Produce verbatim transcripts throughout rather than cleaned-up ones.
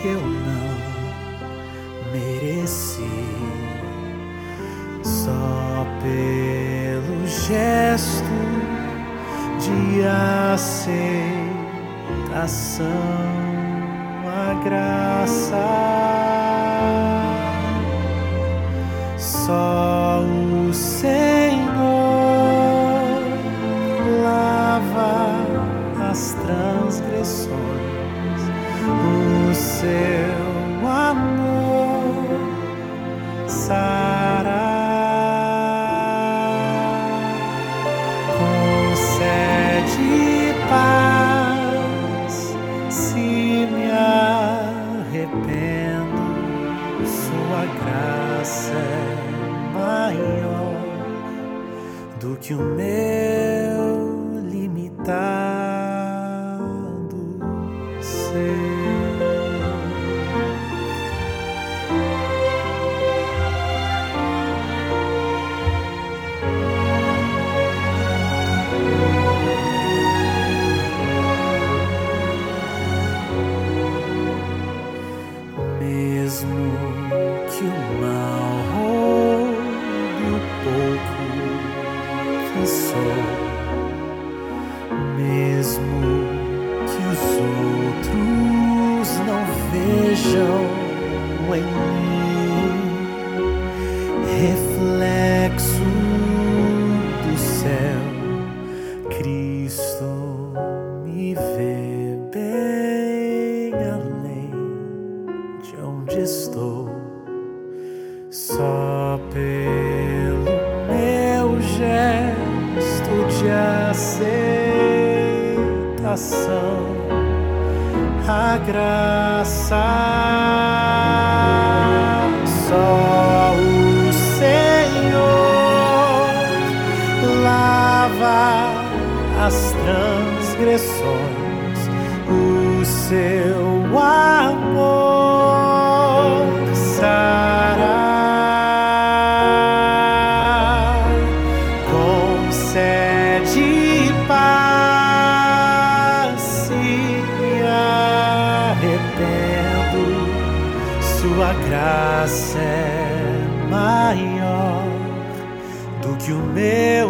que eu não mereci, só pelo gesto de aceitação, a graça, só o Senhor lava as transgressões, o seu amor sará. Concede paz se me arrependo, sua graça é maior do que o meu limitado ser. Mesmo que o mal roube o pouco que sou, mesmo que os outros não vejam em mim reflexo do céu, Cristo me vê bem além de onde estou, só pelo meu gesto de aceitação, a graça, só o Senhor lava as transgressões, o seu amor sará. Concede paz se me arrependo, sua graça é maior do que o meu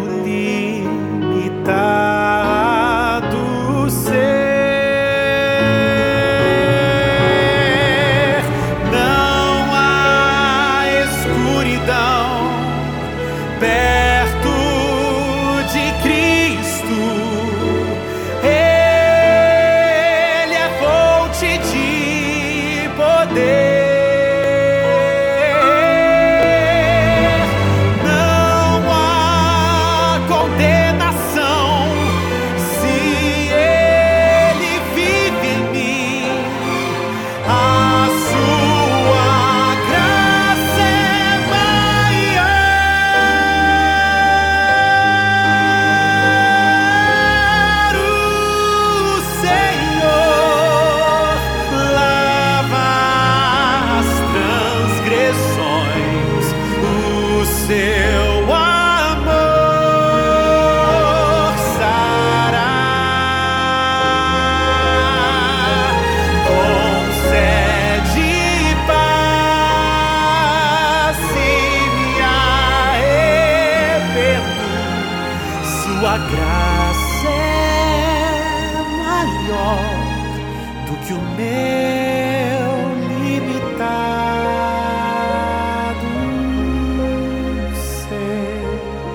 limitado ser. Perto de Cristo, Ele é fonte de poder. Não há condenação se Ele vive em mim. A sua graça é seu amor sará. Concede paz se me arrependo, sua graça é maior do que o meu limitado ser.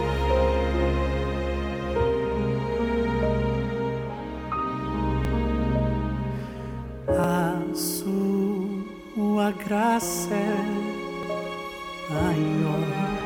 A sua graça é maior